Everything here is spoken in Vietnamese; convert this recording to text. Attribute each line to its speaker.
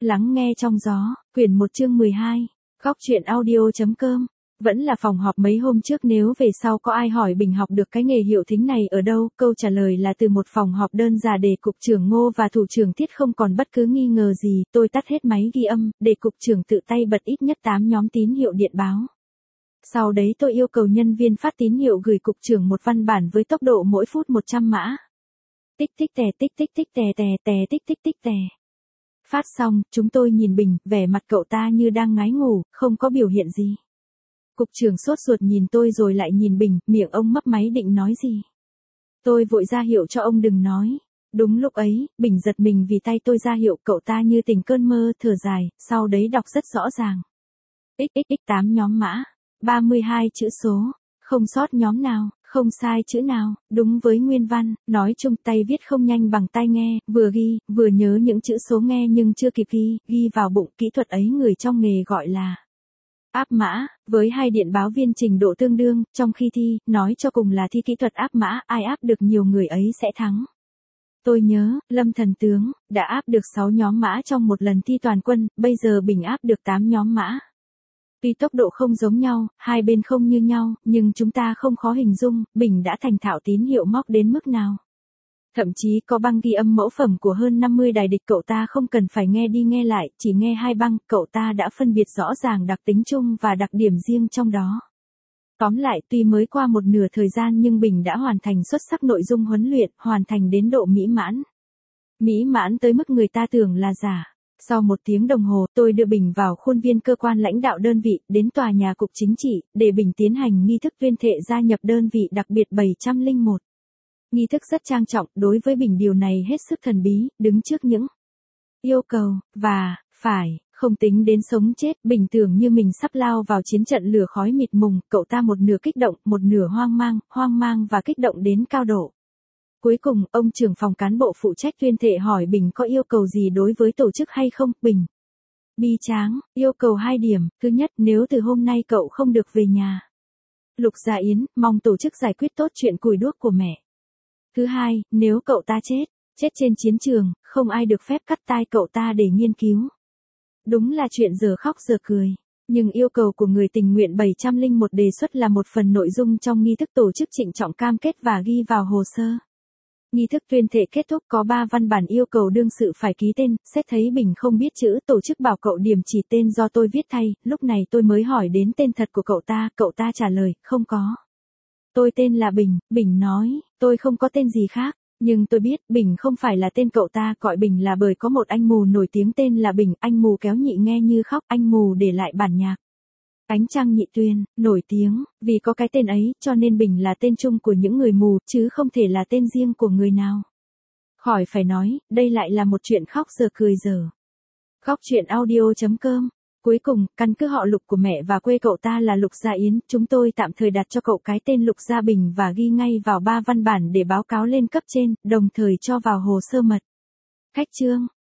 Speaker 1: Lắng nghe trong gió, quyển 1 chương 12, góc truyện audio.com. Vẫn là phòng họp mấy hôm trước, nếu về sau có ai hỏi Bình học được cái nghề hiệu thính này ở đâu, câu trả lời là từ một phòng họp đơn giản để cục trưởng Ngô và thủ trưởng Tiết không còn bất cứ nghi ngờ gì. Tôi tắt hết máy ghi âm, để cục trưởng tự tay bật ít nhất 8 nhóm tín hiệu điện báo. Sau đấy tôi yêu cầu nhân viên phát tín hiệu gửi cục trưởng một văn bản với tốc độ mỗi phút 100 mã. Tích tích tè tích tích tích tè tè tè tích tích tích tè. Phát xong, chúng tôi nhìn Bình, vẻ mặt cậu ta như đang ngái ngủ, không có biểu hiện gì. Cục trưởng sốt ruột nhìn tôi rồi lại nhìn Bình, miệng ông mấp máy định nói gì. Tôi vội ra hiệu cho ông đừng nói. Đúng lúc ấy, Bình giật mình vì tay tôi ra hiệu, cậu ta như tỉnh cơn mơ, thở dài, sau đấy đọc rất rõ ràng. XXX 8 nhóm mã, 32 chữ số, không sót nhóm nào, không sai chữ nào, đúng với nguyên văn, nói chung tay viết không nhanh bằng tai nghe, vừa ghi, vừa nhớ những chữ số nghe nhưng chưa kịp ghi vào bụng. Kỹ thuật ấy người trong nghề gọi là áp mã, với hai điện báo viên trình độ tương đương, trong khi thi, nói cho cùng là thi kỹ thuật áp mã, ai áp được nhiều người ấy sẽ thắng. Tôi nhớ, Lâm Thần Tướng, đã áp được 6 nhóm mã trong một lần thi toàn quân, bây giờ Bình áp được 8 nhóm mã. Tuy tốc độ không giống nhau, hai bên không như nhau, nhưng chúng ta không khó hình dung, Bình đã thành thạo tín hiệu móc đến mức nào. Thậm chí có băng ghi âm mẫu phẩm của hơn 50 đài địch, cậu ta không cần phải nghe đi nghe lại, chỉ nghe 2 băng, cậu ta đã phân biệt rõ ràng đặc tính chung và đặc điểm riêng trong đó. Tóm lại, tuy mới qua một nửa thời gian nhưng Bình đã hoàn thành xuất sắc nội dung huấn luyện, hoàn thành đến độ mỹ mãn. Mỹ mãn tới mức người ta tưởng là giả. Sau 1 tiếng đồng hồ, tôi đưa Bình vào khuôn viên cơ quan lãnh đạo đơn vị, đến tòa nhà cục chính trị, để Bình tiến hành nghi thức tuyên thệ gia nhập đơn vị đặc biệt 701. Nghi thức rất trang trọng, đối với Bình điều này hết sức thần bí, đứng trước những yêu cầu, và, phải, không tính đến sống chết. Bình tưởng như mình sắp lao vào chiến trận lửa khói mịt mùng, cậu ta một nửa kích động, một nửa hoang mang và kích động đến cao độ. Cuối cùng, ông trưởng phòng cán bộ phụ trách tuyên thệ hỏi Bình có yêu cầu gì đối với tổ chức hay không. Bình bi tráng, yêu cầu 2 điểm, thứ nhất, nếu từ hôm nay cậu không được về nhà Lục Gia Yến, mong tổ chức giải quyết tốt chuyện cùi đuốc của mẹ. Thứ hai, nếu cậu ta chết trên chiến trường, không ai được phép cắt tai cậu ta để nghiên cứu. Đúng là chuyện giờ khóc giờ cười. Nhưng yêu cầu của người tình nguyện 701 đề xuất là một phần nội dung trong nghi thức tổ chức trịnh trọng cam kết và ghi vào hồ sơ. Nghi thức tuyên thệ kết thúc có 3 văn bản yêu cầu đương sự phải ký tên, xét thấy Bình không biết chữ, tổ chức bảo cậu điểm chỉ tên do tôi viết thay. Lúc này tôi mới hỏi đến tên thật của cậu ta trả lời, không có. Tôi tên là Bình. Bình nói, tôi không có tên gì khác, nhưng tôi biết Bình không phải là tên cậu ta gọi Bình là bởi có một anh mù nổi tiếng tên là Bình, anh mù kéo nhị nghe như khóc, anh mù để lại bản nhạc. Ánh Trăng Nhị Tuyên, nổi tiếng, vì có cái tên ấy, cho nên Bình là tên chung của những người mù, chứ không thể là tên riêng của người nào. Khỏi phải nói, đây lại là một chuyện khóc giờ cười giờ. Góc truyện audio.com. Cuối cùng, căn cứ họ Lục của mẹ và quê cậu ta là Lục Gia Yến, chúng tôi tạm thời đặt cho cậu cái tên Lục Gia Bình và ghi ngay vào 3 văn bản để báo cáo lên cấp trên, đồng thời cho vào hồ sơ mật. Khách chương.